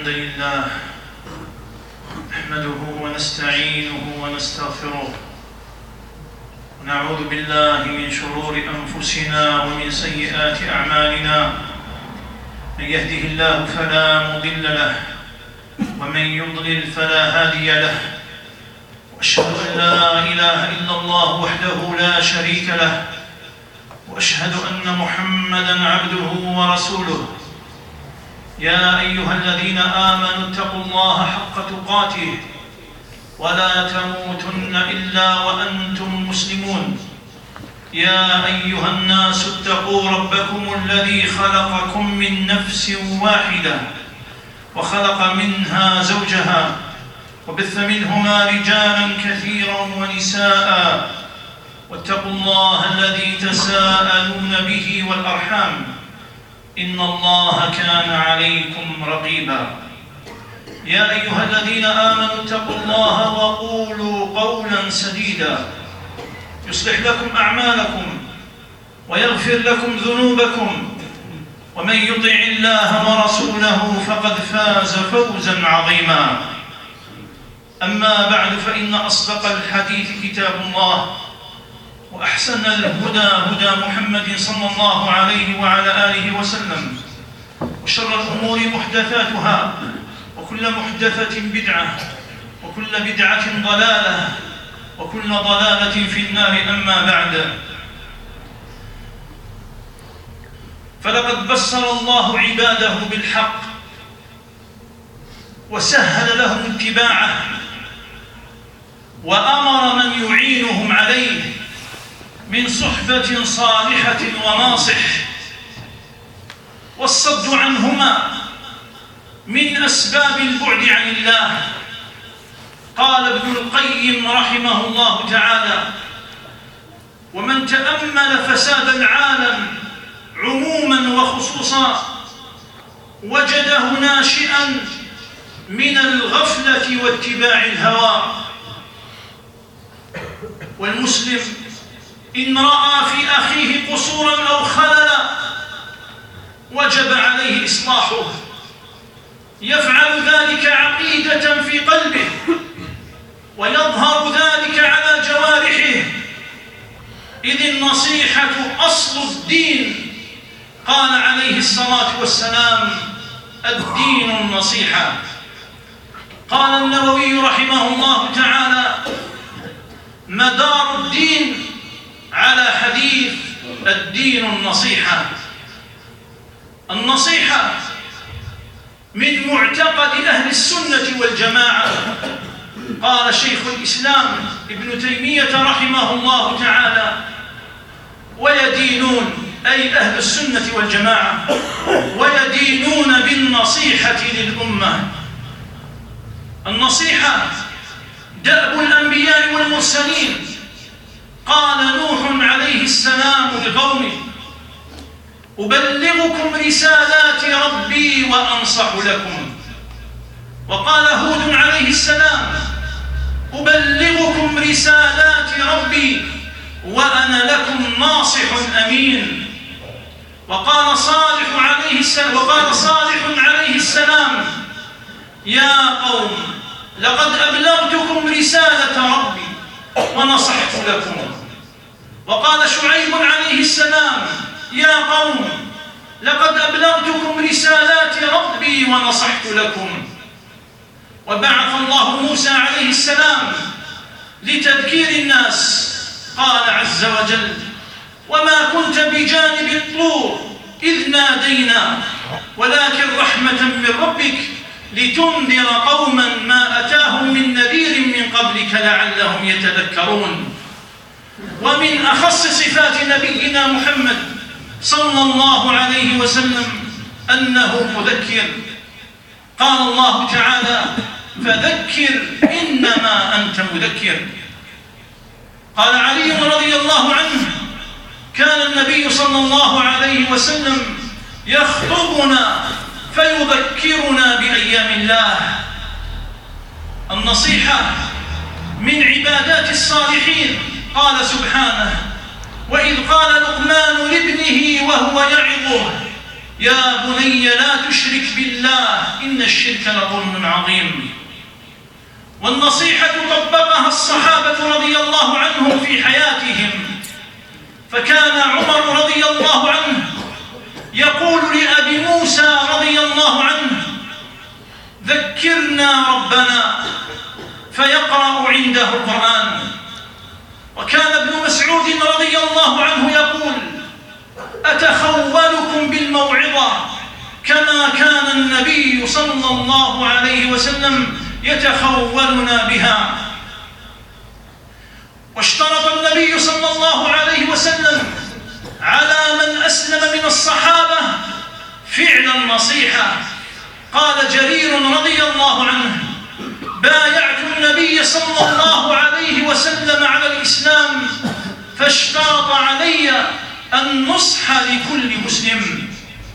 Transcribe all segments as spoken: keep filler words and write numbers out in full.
الحمد لله نحمده ونستعينه ونستغفره ونعوذ بالله من شرور أنفسنا ومن سيئات أعمالنا. من يهده الله فلا مضل له ومن يضلل فلا هادي له، وأشهد أن لا إله إلا الله وحده لا شريك له، وأشهد أن محمدًا عبده ورسوله. يا أيها الذين آمنوا اتقوا الله حق تقاته ولا تموتن إلا وأنتم مسلمون. يا أيها الناس اتقوا ربكم الذي خلقكم من نفس واحدة وخلق منها زوجها وبث منهما رجالا كثيرا ونساء، واتقوا الله الذي تساءلون به والأرحام إن الله كان عليكم رقيبا. يا أيها الذين آمنوا اتقوا الله وقولوا قولا سديدا يصلح لكم أعمالكم ويغفر لكم ذنوبكم، ومن يطع الله ورسوله فقد فاز فوزا عظيما. أما بعد، فإن أصدق الحديث كتاب الله، وأحسن الهدى هدى محمد صلى الله عليه وعلى آله وسلم، وشر الأمور محدثاتها، وكل محدثة بدعة، وكل بدعة ضلالة، وكل ضلالة في النار. أما بعد، فلقد بصر الله عباده بالحق وسهل لهم اتباعه، وأمر من يعينهم عليه من صحبة صالحة وناصح. والصد عنهما من أسباب البعد عن الله. قال ابن القيم رحمه الله تعالى: ومن تأمل فساد العالم عموما وخصوصا وجده ناشئا من الغفلة واتباع الهوى. والمسلم إن رأى في أخيه قصورا أو خللا وجب عليه إصلاحه. يفعل ذلك عقيدة في قلبه، ويظهر ذلك على جوارحه، إذ النصيحة أصل الدين. قال عليه الصلاة والسلام: الدين النصيحة. قال النووي رحمه الله تعالى: مدار الدين على حديث الدين النصيحة. النصيحة من معتقد أهل السنة والجماعة. قال شيخ الإسلام ابن تيمية رحمه الله تعالى: ويدينون، أي أهل السنة والجماعة، ويدينون بالنصيحة للأمة. النصيحة دأب الأنبياء والمرسلين. قال نوح عليه السلام لقومه: أبلغكم رسالات ربي وأنصح لكم. وقال هود عليه السلام: أبلغكم رسالات ربي وأنا لكم ناصح أمين. وقال صالح عليه السلام وقال صالح عليه السلام: يا قوم لقد أبلغتكم رسالة ربي ونصحت لكم. وقال شعيب عليه السلام: يا قوم لقد أبلغتكم رسالات ربي ونصحت لكم. وبعث الله موسى عليه السلام لتذكير الناس. قال عز وجل: وما كنت بجانب الطور إذ نادينا ولكن رحمة من ربك لتنذر قوما ما أتاهم من نذير من قبلك لعلهم يتذكرون. ومن أخص صفات نبينا محمد صلى الله عليه وسلم أنه مذكر. قال الله تعالى: فذكر إنما أنت مذكر. قال علي رضي الله عنه: كان النبي صلى الله عليه وسلم يخطبنا فيذكرنا بأيام الله. النصيحة من عبادات الصالحين. قال سبحانه: وإذ قال لقمان لابنه وهو يعظه يا بني لا تشرك بالله إن الشرك لظلم عظيم. والنصيحة طبقها الصحابة رضي الله عنهم في حياتهم، فكان عمر رضي الله عنه يقول لأبي موسى رضي الله عنه: ذكرنا ربنا، فيقرأ عنده القرآن. وكان ابن مسعود رضي الله عنه يقول: أتخولكم بالموعظة كما كان النبي صلى الله عليه وسلم يتخولنا بها. واشترط النبي صلى الله عليه وسلم على من أسلم من الصحابة فعل النصيحة. قال جرير رضي الله عنه: بايعت النبي صلى الله عليه وسلم على الإسلام فاشترط علي النصح لكل مسلم.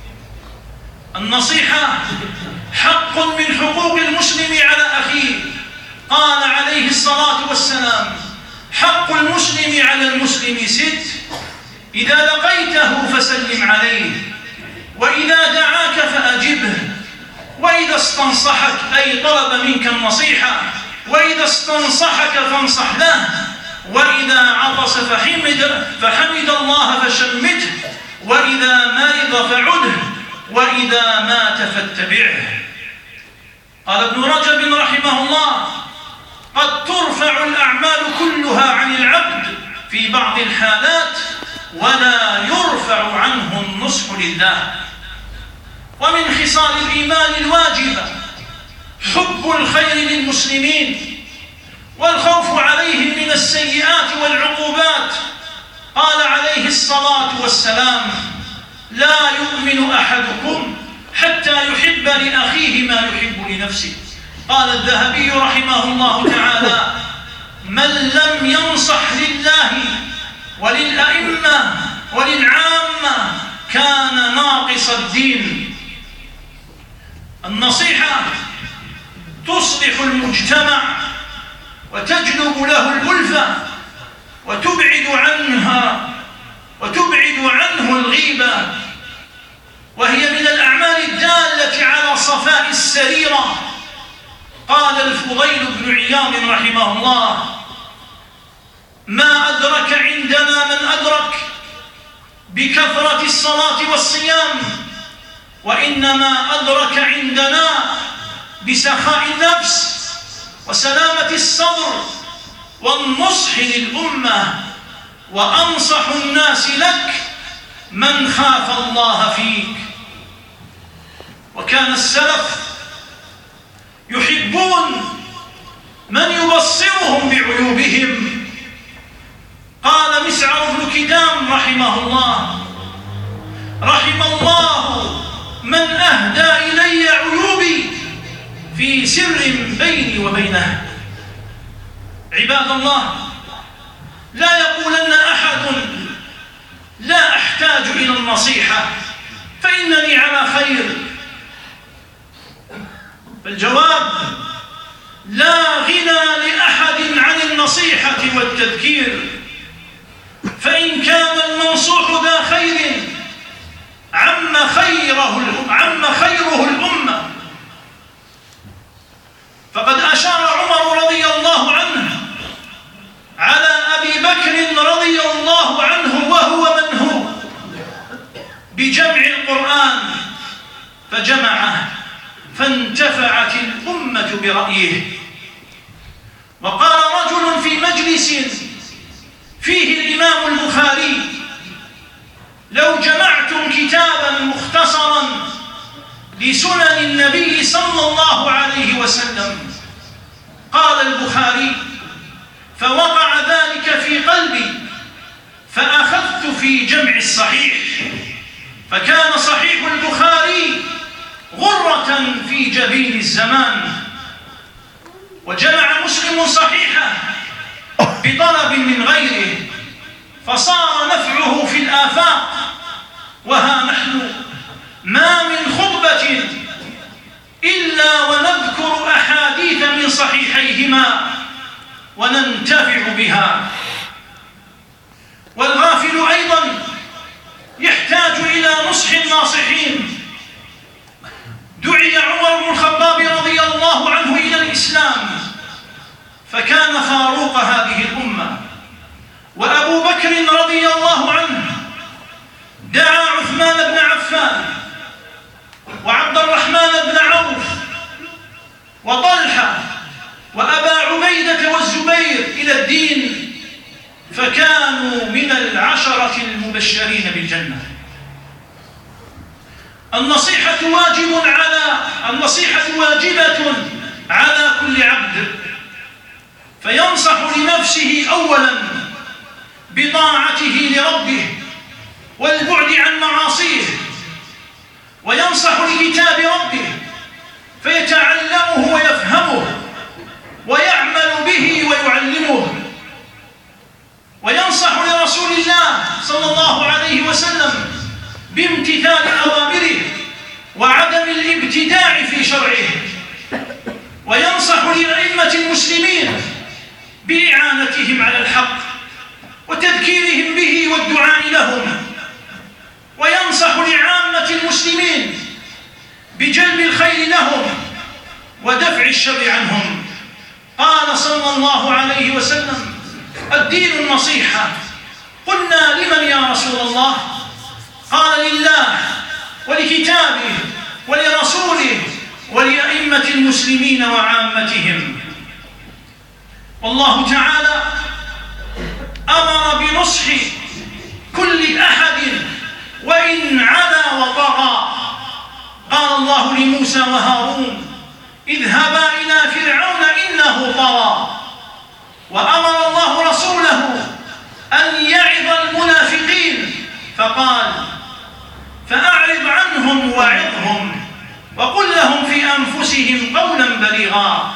النصيحة حق من حقوق المسلم على أخيه. قال عليه الصلاة والسلام: حق المسلم على المسلم ست: إذا لقيته فسلم عليه، وإذا دعاك فأجبه، وإذا استنصحك أي طلب منك النصيحة، وإذا استنصحك فانصح له، وإذا عطس فحمد, فحمد الله فشمته، وإذا مرض فعده، وإذا مات فاتبعه. قال ابن رجب رحمه الله: قد ترفع الأعمال كلها عن العبد في بعض الحالات ولا يرفع عنه النصح لله. ومن خصال الإيمان الواجبة حب الخير للمسلمين والخوف عليهم من السيئات والعقوبات. قال عليه الصلاة والسلام: لا يؤمن أحدكم حتى يحب لأخيه ما يحب لنفسه. قال الذهبي رحمه الله تعالى: من لم ينصح لله وللأئمة وللعامة كان ناقص الدين. النصيحة تصلح المجتمع وتجلب له الألفة وتبعد عنها وتبعد عنه الغيبة، وهي من الأعمال الدالة على صفاء السريرة. قال الفضيل بن عياض رحمه الله: ما أدرك عندنا من أدرك بكثرة الصلاة والصيام، وإنما أدرك عندنا بسخاء النفس وسلامة الصدر والنصح للأمة. وأنصح الناس لك من خاف الله فيك. وكان السلف يحبون من يبصرهم بعيوبهم. قال مسعر بن كدام رحمه الله: رحم الله من أهدى إلي عيوبي في سر بيني وبينه. عباد الله، لا يقولن أحد لا أحتاج إلى النصيحة فإنني على خير. فالجواب: لا غنى لأحد عن النصيحة والتذكير، فإن كان المنصوح ذا خير عم خيره عم خيره الأمة. فقد أشار عمر رضي الله عنه على أبي بكر رضي الله عنه وهو من هو بجمع القرآن فجمعه فانتفعت الأمة برأيه. وقال رجل في مجلس فيه الإمام البخاري: لو جمعتم كتابا مختصرا لسنن النبي صلى الله عليه وسلم. قال البخاري: فوقع ذلك في قلبي فأخذت في جمع الصحيح، فكان صحيح البخاري غرة في جبين الزمان. وجمع مسلم صحيحه بطلب من غيره فصار نفعه في الآفاق. وها نحن ما من خطبة إلا ونذكر أحاديث من صحيحيهما وننتفع بها. والغافل أيضا يحتاج إلى نصح الناصحين. دعي عمر بن الخطاب رضي الله عنه إلى الإسلام فكان فاروق هذه الأمة، وأبو بكر رضي الله عنه دعا عثمان بن عفان وعبد الرحمن بن عوف وطلحة وأبا عبيدة والزبير إلى الدين، فكانوا من العشرة المبشرين بالجنة. النصيحة واجب على النصيحة واجبة على كل عبد، فينصح لنفسه أولا بطاعته لربه والبعد عن معاصيه، وينصح لكتاب ربه فيتعلمه ويفهمه ويعمل به ويعلمه، وينصح لرسول الله صلى الله عليه وسلم بامتثال أوامره وعدم الابتداع في شرعه، وينصح لأئمة المسلمين بإعانتهم على الحق وتذكيرهم به والدعاء لهم، وينصح لعامة المسلمين بجلب الخير لهم ودفع الشر عنهم. قال صلى الله عليه وسلم: الدين النصيحة. قلنا: لمن يا رسول الله؟ قال: لله ولكتابه ولرسوله ولأئمة المسلمين وعامتهم. والله تعالى أمر بنصح كل أحد وإن علا وطغى. قال الله لموسى وهارون: اذهبا إلى فرعون إنه طغى. وأمر الله رسوله أن يعظ المنافقين فقال: فأعرض عنهم وعظهم وقل لهم في أنفسهم قولا بليغا.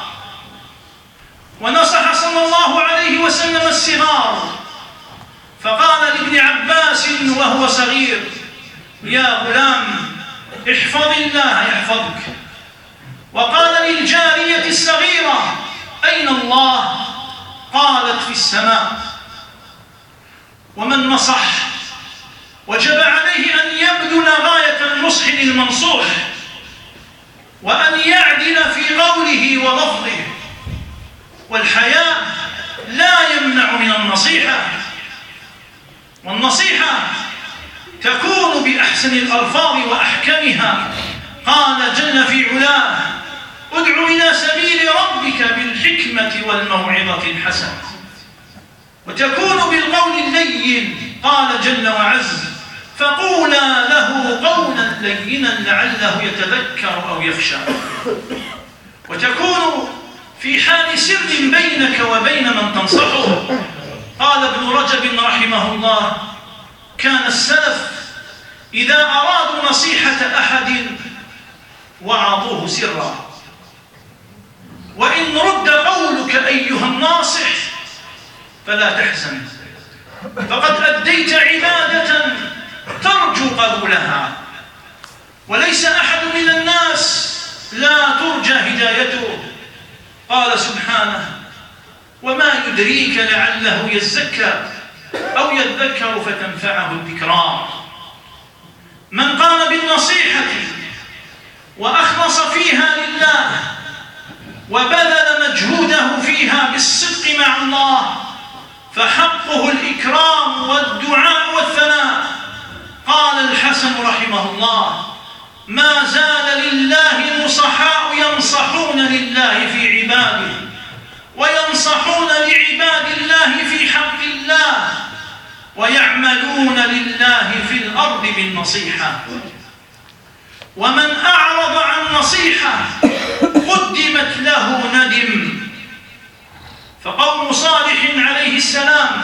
ونصح صلى الله عليه وسلم الصغار فقال لابن عباس وهو صغير: يا غلام احفظ الله يحفظك. وقال للجارية الصغيرة: أين الله؟ قالت: في السماء. ومن نصح وجب عليه أن يبذل غاية النصح للمنصوح، وأن يعدل في قوله ولفظه، والحياء لا يمنع من النصيحة، والنصيحة تكون بأحسن الألفاظ وأحكمها. قال جل في علاه: ادع إلى سبيل ربك بالحكمة والموعظة الحسنة. وتكون بالقول اللين. قال جل وعز: فقولا له قولا لينا لعله يتذكر أو يخشى. وتكون في حال سر بينك وبين من تنصحه. قال ابن رجب رحمه الله: كان السلف إذا أرادوا نصيحة أحد وعظوه سرا. وإن رد قولك أيها الناصح فلا تحزن، فقد أديت عبادة ترجو قبولها، وليس أحد من الناس لا ترجى هدايته. قال سبحانه: وما يدريك لعله يزكى أو يذكر فتنفعه الذكرى. من قام بالنصيحة وأخلص فيها لله وبذل مجهوده فيها بالصدق مع الله فحقه الإكرام والدعاء والثناء. قال الحسن رحمه الله: ما زال لله نصحاء ينصحون لله في عباده وينصحون لعباد الله في حق الله ويعملون لله في الأرض بالنصيحة. ومن أعرض عن نصيحة قدمت له ندم. فقوم صالح عليه السلام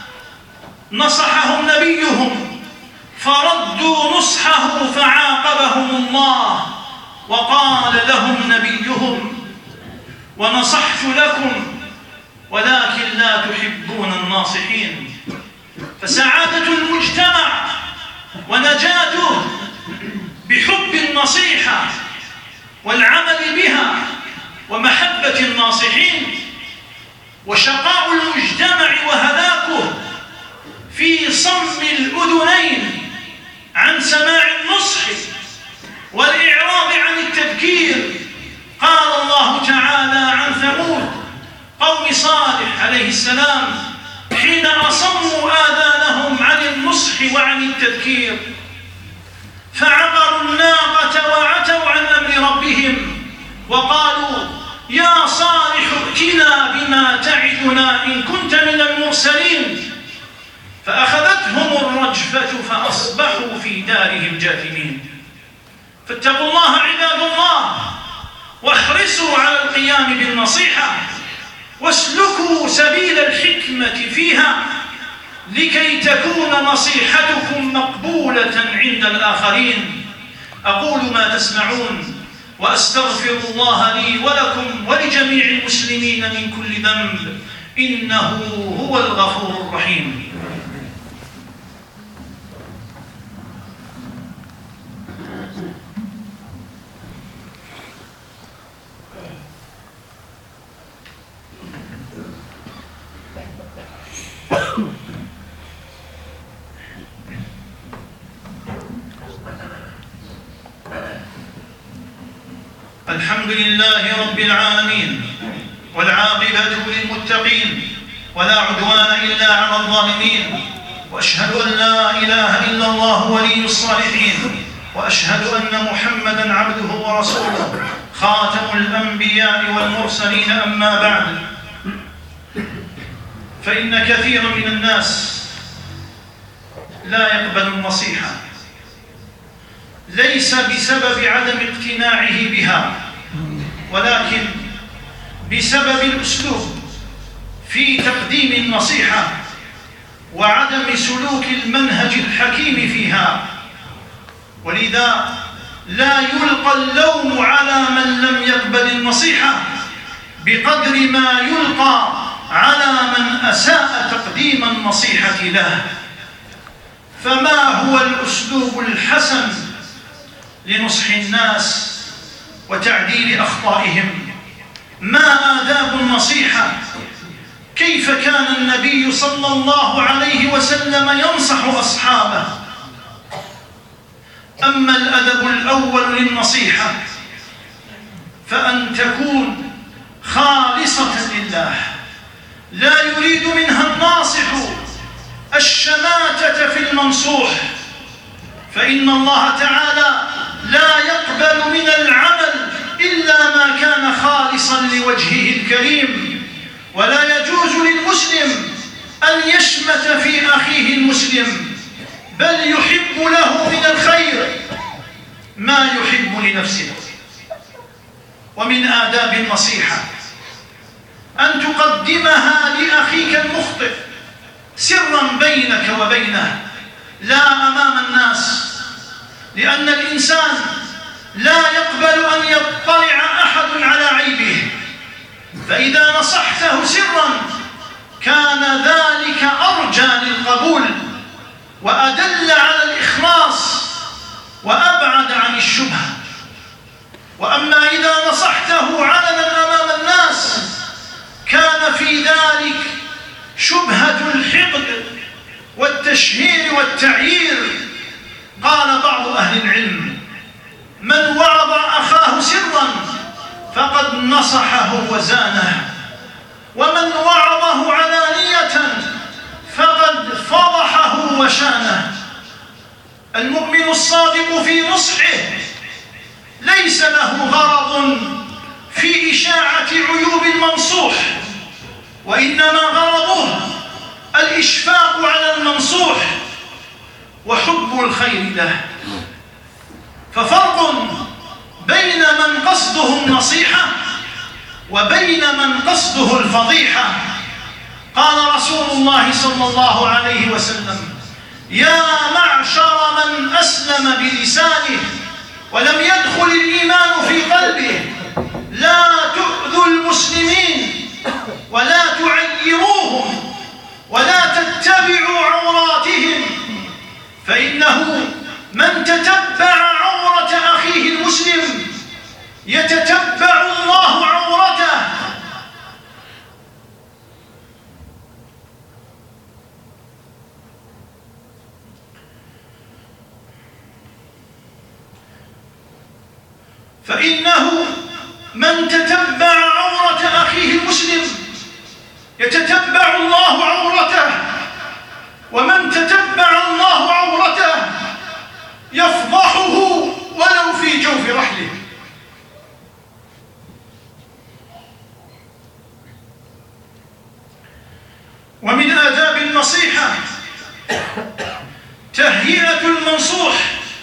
نصحهم نبيهم فردوا نصحه فعاقبهم الله، وقال لهم نبيهم: ونصحت لكم ولكن لا تحبون الناصحين. فسعادة المجتمع ونجاته بحب النصيحة والعمل بها ومحبة الناصحين، وشقاء المجتمع وهلاكه في صم الأذنين عن سماع النصح والإعراض عن التذكير. قال الله تعالى عن ثمود قوم صالح عليه السلام حين أصموا آذانهم عن النصح وعن التذكير، فعقروا الناقة وعتوا عن أمر ربهم وقالوا يا صالح ائتنا بما تعدنا إن كنت من المرسلين، فأخذتهم الرجفة فأصبحوا في دارهم جاثمين. فاتقوا الله عباد الله، واحرصوا على القيام بالنصيحة، واسلكوا سبيل الحكمة فيها لكي تكون نصيحتكم مقبولة عند الآخرين. أقول ما تسمعون وأستغفر الله لي ولكم ولجميع المسلمين من كل ذنب، إنه هو الغفور الرحيم. الحمد لله رب العالمين، والعاقبة للمتقين، ولا عدوان إلا على الظالمين، وأشهد أن لا إله إلا الله ولي الصالحين، وأشهد أن محمدًا عبده ورسوله خاتم الأنبياء والمرسلين. أما بعد، فإن كثيرا من الناس لا يقبل النصيحة، ليس بسبب عدم اقتناعه بها، ولكن بسبب الأسلوب في تقديم النصيحة وعدم سلوك المنهج الحكيم فيها. ولذا لا يلقى اللوم على من لم يقبل النصيحة بقدر ما يلقى على من أساء تقديم النصيحة له. فما هو الأسلوب الحسن لنصح الناس وتعديل أخطائهم؟ ما آداب النصيحة؟ كيف كان النبي صلى الله عليه وسلم ينصح أصحابه؟ أما الأدب الأول للنصيحة فأن تكون خالصة لله، لا يريد منها الناصح الشماتة في المنصوح، فإن الله تعالى لا يقبل من العمل إلا ما كان خالصا لوجهه الكريم. ولا يجوز للمسلم أن يشمت في أخيه المسلم، بل يحب له من الخير ما يحب لنفسه. ومن آداب النصيحة أن تقدمها لأخيك المخطئ سرا بينك وبينه، لا أمام الناس، لأن الإنسان لا يقبل أن يطلع أحد على عيبه، فإذا نصحته سرا كان ذلك أرجى للقبول وأدل على الإخلاص وأبعد عن الشبهة. وأما إذا نصحته علنا أمام الناس كان في ذلك شبهة الحقد والتشهير والتعيير. قال بعض أهل العلم: من وعظ أخاه سرا فقد نصحه وزانه، ومن وعظه علانية فقد فضحه وشانه. المؤمن الصادق في نصحه ليس له غرض في إشاعة عيوب المنصوح، وإنما غرضه الإشفاق على المنصوح وحب الخير له. ففرق بين من قصده النصيحة وبين من قصده الفضيحة. قال رسول الله صلى الله عليه وسلم: يا معشر من أسلم بلسانه ولم يدخل الإيمان في قلبه، لا تؤذوا المسلمين ولا تعيروهم ولا تتبعوا عوراتهم، فإنه من تتبع عورة أخيه المسلم يتتبع الله عورته. من تتبع عورة أخيه المسلم يتتبع الله عورته، ومن تتبع الله عورته يفضحه ولو في جوف رحله. ومن آداب النصيحة تهيئة المنصوح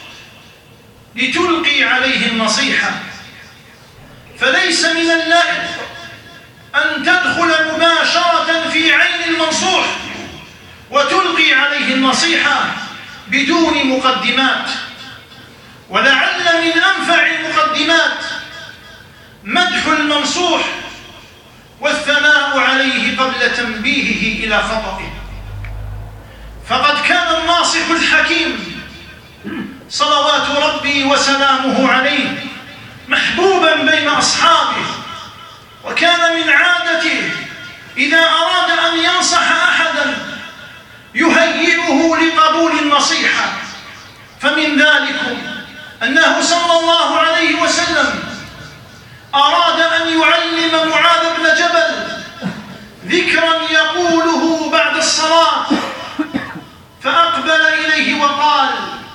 لتلقي عليه النصيحة، فليس من اللائق أن تدخل مباشرة في عين المنصوح وتلقي عليه النصيحة بدون مقدمات. ولعل من أنفع المقدمات مدح المنصوح والثناء عليه قبل تنبيهه إلى خطئه. فقد كان الناصح الحكيم صلوات ربي وسلامه عليه محبوبا بين أصحابه، وكان من عادته إذا أراد أن ينصح أحدا يهيئه لقبول النصيحة. فمن ذلك أنه صلى الله عليه وسلم أراد أن يعلم معاذ بن جبل ذكرا يقوله بعد الصلاة، فأقبل إليه وقال: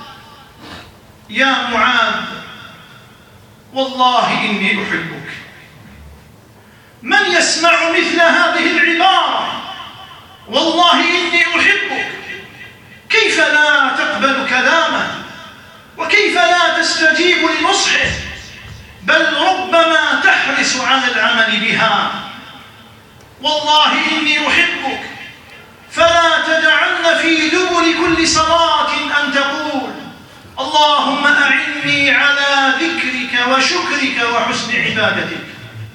يا معاذ، والله إني أحبك. من يسمع مثل هذه العبارة، والله إني أحبك، كيف لا تقبل كلامه؟ وكيف لا تستجيب لنصحه؟ بل ربما تحرص على العمل بها. والله إني أحبك، فلا تدعن في دبر كل صلاة أن تقول: اللهم أعني على ذكرك وشكرك وحسن عبادتك.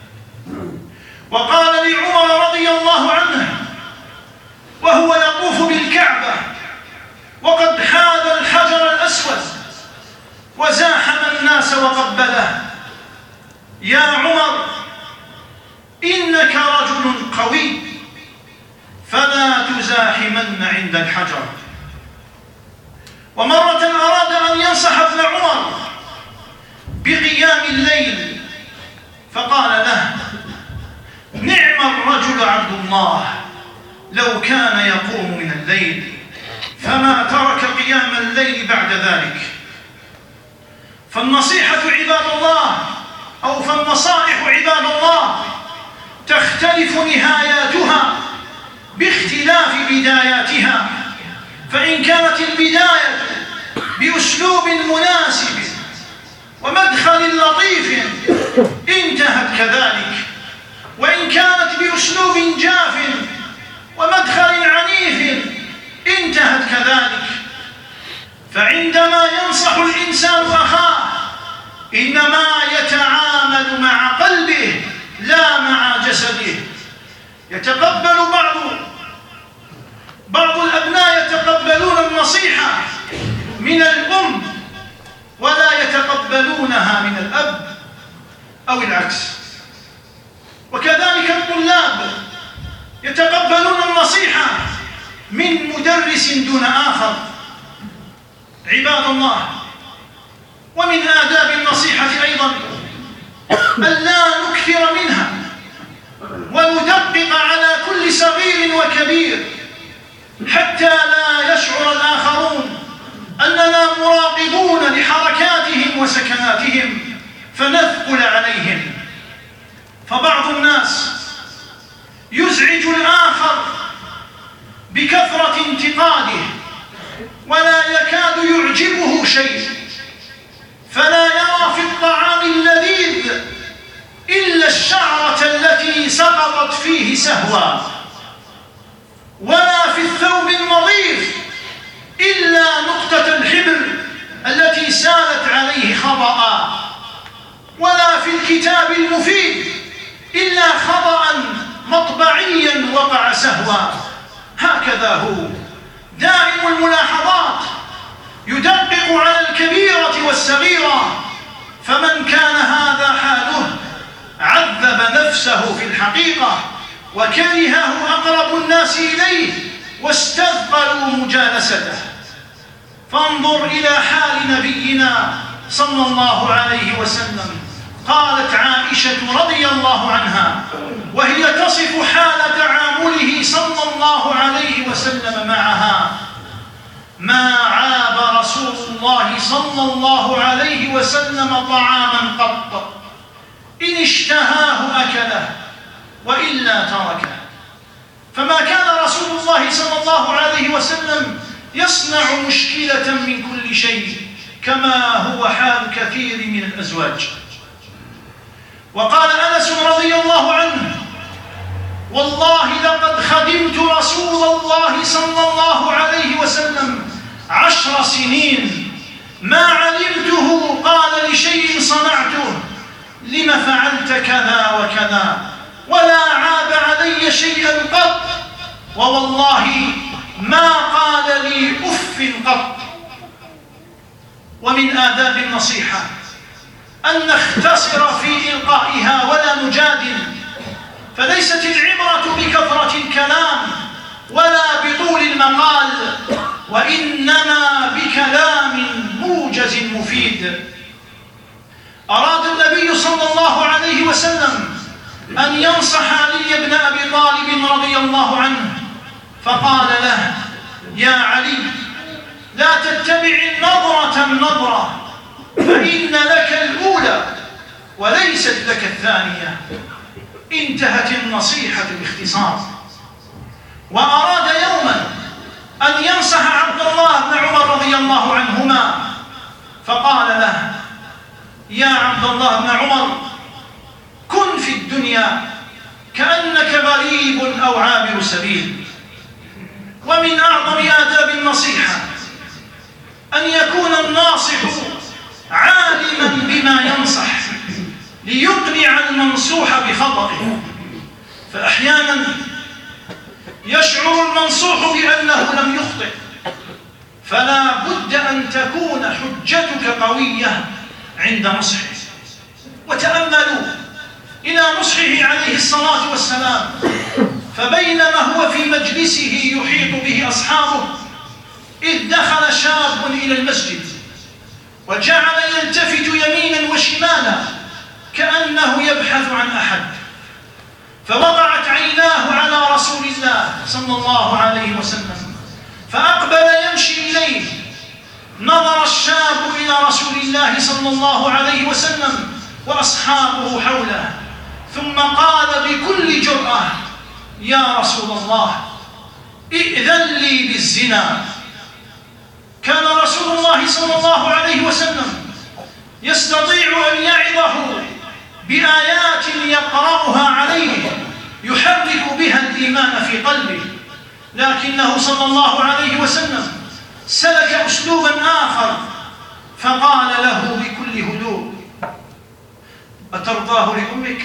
وقال لعمر رضي الله عنه وهو يطوف بالكعبة وقد حاذ الحجر الأسود وزاحم الناس وقبله: يا عمر، إنك رجل قوي، فلا تزاحمن عند الحجر. ومرة أراد أن ينصح ابن عمر بقيام الليل، فقال له: نعم الرجل عبد الله لو كان يقوم من الليل، فما ترك قيام الليل بعد ذلك. فالنصيحة عباد الله أو فالنصائح عباد الله تختلف نهاياتها باختلاف بداياتها. فإن كانت البداية بأسلوب مناسب ومدخل لطيف انتهت كذلك، وإن كانت بأسلوب جاف ومدخل عنيف انتهت كذلك. فعندما ينصح الإنسان أخاه إنما يتعامل مع قلبه لا مع جسده. يتقبل بعض بعض الأبناء يتقبلون النصيحة من الأم ولا يتقبلونها من الأب أو العكس. وكذلك الطلاب يتقبلون النصيحة من مدرس دون آخر. عباد الله، ومن آداب النصيحة أيضا ألا نكثر منها وندقق على كل صغير وكبير حتى لا يشعر الآخرون أننا مراقبون لحركاتهم وسكناتهم فنثقل عليهم. فبعض الناس يزعج الآخر بكثرة انتقاده ولا يكاد يعجبه شيء، فلا يرى في الطعام اللذيذ إلا الشعرة التي سقطت فيه سهوا، ولا في الثوب النظيف إلا نقطة الحبر التي سالت عليه خطأ، ولا في الكتاب المفيد إلا خطأ مطبعيا وقع سهوا. هكذا هو دائم الملاحظات، يدقق على الكبيرة والصغيرة. فمن كان هذا حاله عذب نفسه في الحقيقة وكرهه أقرب الناس إليه واستثقلوا مجالسته. فانظر إلى حال نبينا صلى الله عليه وسلم قالت عائشة رضي الله عنها وهي تصف حال تعامله صلى الله عليه وسلم معها: ما عاب رسول الله صلى الله عليه وسلم طعاما قط، إن اشتهاه أكله وإلا تركه. فما كان رسول الله صلى الله عليه وسلم يصنع مشكلة من كل شيء، كما هو حال كثير من الأزواج. وقال أنس رضي الله عنه: والله لقد خدمت رسول الله صلى الله عليه وسلم عشر سنين ما علمته قال لشيء صنعته لم فعلت كذا وكذا، ولا عاب علي شيئا قط، ووالله ما قال لي أف قط. ومن آداب النصيحة أن نختصر في إلقائها ولا نجادل، فليست العبرة بكثرة الكلام ولا بطول المقال، وإنما بكلام موجز مفيد. أراد النبي صلى الله عليه وسلم أن ينصح علي بن أبي طالب رضي الله عنه، فقال له: يا علي، لا تتبع النظرة النظرة، فإن لك الأولى وليست لك الثانية. انتهت النصيحة باختصار. وأراد يوما أن ينصح عبد الله بن عمر رضي الله عنهما، فقال له: يا عبد الله بن عمر، كن في الدنيا كأنك غريب أو عابر سبيل. ومن أعظم آداب النصيحة أن يكون الناصح عالما بما ينصح ليقنع المنصوح بخطئه، فأحيانا يشعر المنصوح بأنه لم يخطئ، فلا بد أن تكون حجتك قوية عند نصحه. وتأملوا إلى نصحه عليه الصلاة والسلام، فبينما هو في مجلسه يحيط به أصحابه إذ دخل شاب إلى المسجد وجعل يلتفت يمينا وشمالا كأنه يبحث عن أحد، فوقعت عيناه على رسول الله صلى الله عليه وسلم، فأقبل يمشي إليه. نظر الشاب إلى رسول الله صلى الله عليه وسلم وأصحابه حوله، ثم قال بكل جرأة: يا رسول الله، ائذن لي بالزنا. كان رسول الله صلى الله عليه وسلم يستطيع أن يعظه بآيات يقرأها عليه يحرك بها الإيمان في قلبه، لكنه صلى الله عليه وسلم سلك أسلوبا آخر، فقال له بكل هدوء: أترضاه لأمك؟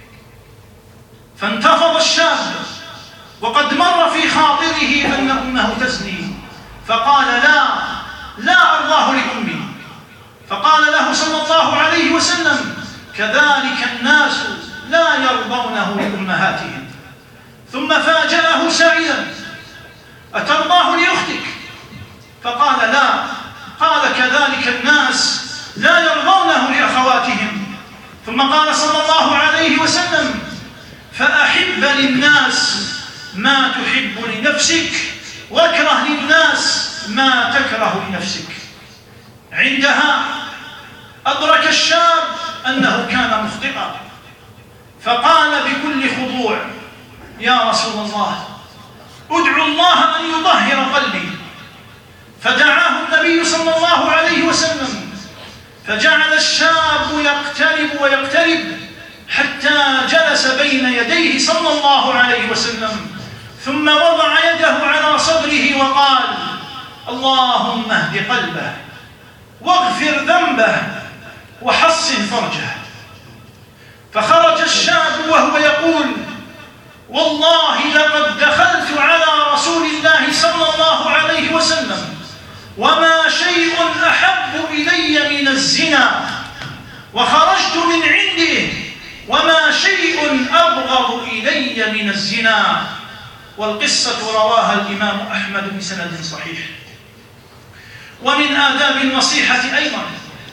فانتفض الشاب وقد مر في خاطره أن أمه تزني، فقال: لا لا أرضاه لأمي. فقال له صلى الله عليه وسلم: كذلك الناس لا يرضونه لأمهاتهم. ثم فاجأه سائلا: أترضاه لأختك؟ فقال: لا. قال: كذلك الناس لا يرضونه لأخواتهم. ثم قال صلى الله عليه وسلم: فأحب للناس ما تحب لنفسك، واكره للناس ما تكره لنفسك. عندها أدرك الشاب أنه كان مخطئا، فقال بكل خضوع: يا رسول الله، ادعو الله أن يطهر قلبي. فدعاه النبي صلى الله عليه وسلم، فجعل الشاب يقترب ويقترب حتى جلس بين يديه صلى الله عليه وسلم، ثم وضع يده على صدره وقال: اللهم اهد قلبه واغفر ذنبه وحصن فرجه. فخرج الشاب وهو يقول: والله لقد دخلت على رسول الله صلى الله عليه وسلم وما شيء أحب إلي من الزنا، وخرجت من عنده وما شيء أبغض إلي من الزنا. والقصة رواها الإمام أحمد بسند صحيح. ومن آداب النصيحة أيضا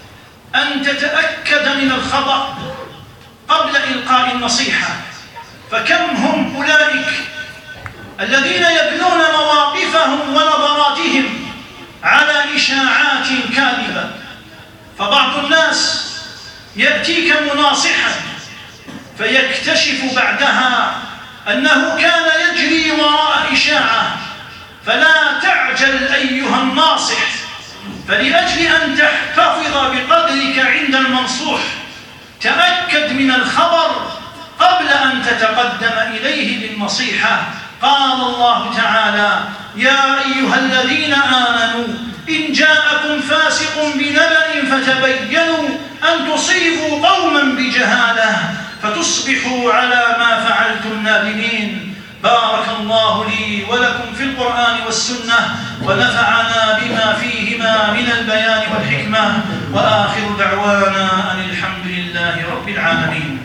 أن تتأكد من الخطأ قبل إلقاء النصيحة، فكم هم أولئك الذين يبنون مواقفهم ونظراتهم على إشاعات كاذبة. فبعض الناس يأتيك مناصحا فيكتشف بعدها أنه كان يجري وراء إشاعة، فلا تعجل أيها الناصح، فلأجل أن تحتفظ بقدرك عند المنصوح تأكد من الخبر قبل أن تتقدم إليه بالنصيحة. قال الله تعالى: يا أيها الذين آمنوا إن جاءكم فاسق بنبأ فتبينوا أن تصيبوا قوما بجهالة فتصبحوا على ما فعلتم نادمين. بارك الله لي ولكم في القرآن والسنة، ونفعنا بما فيهما من البيان والحكمة، وآخر دعوانا أن الحمد لله رب العالمين.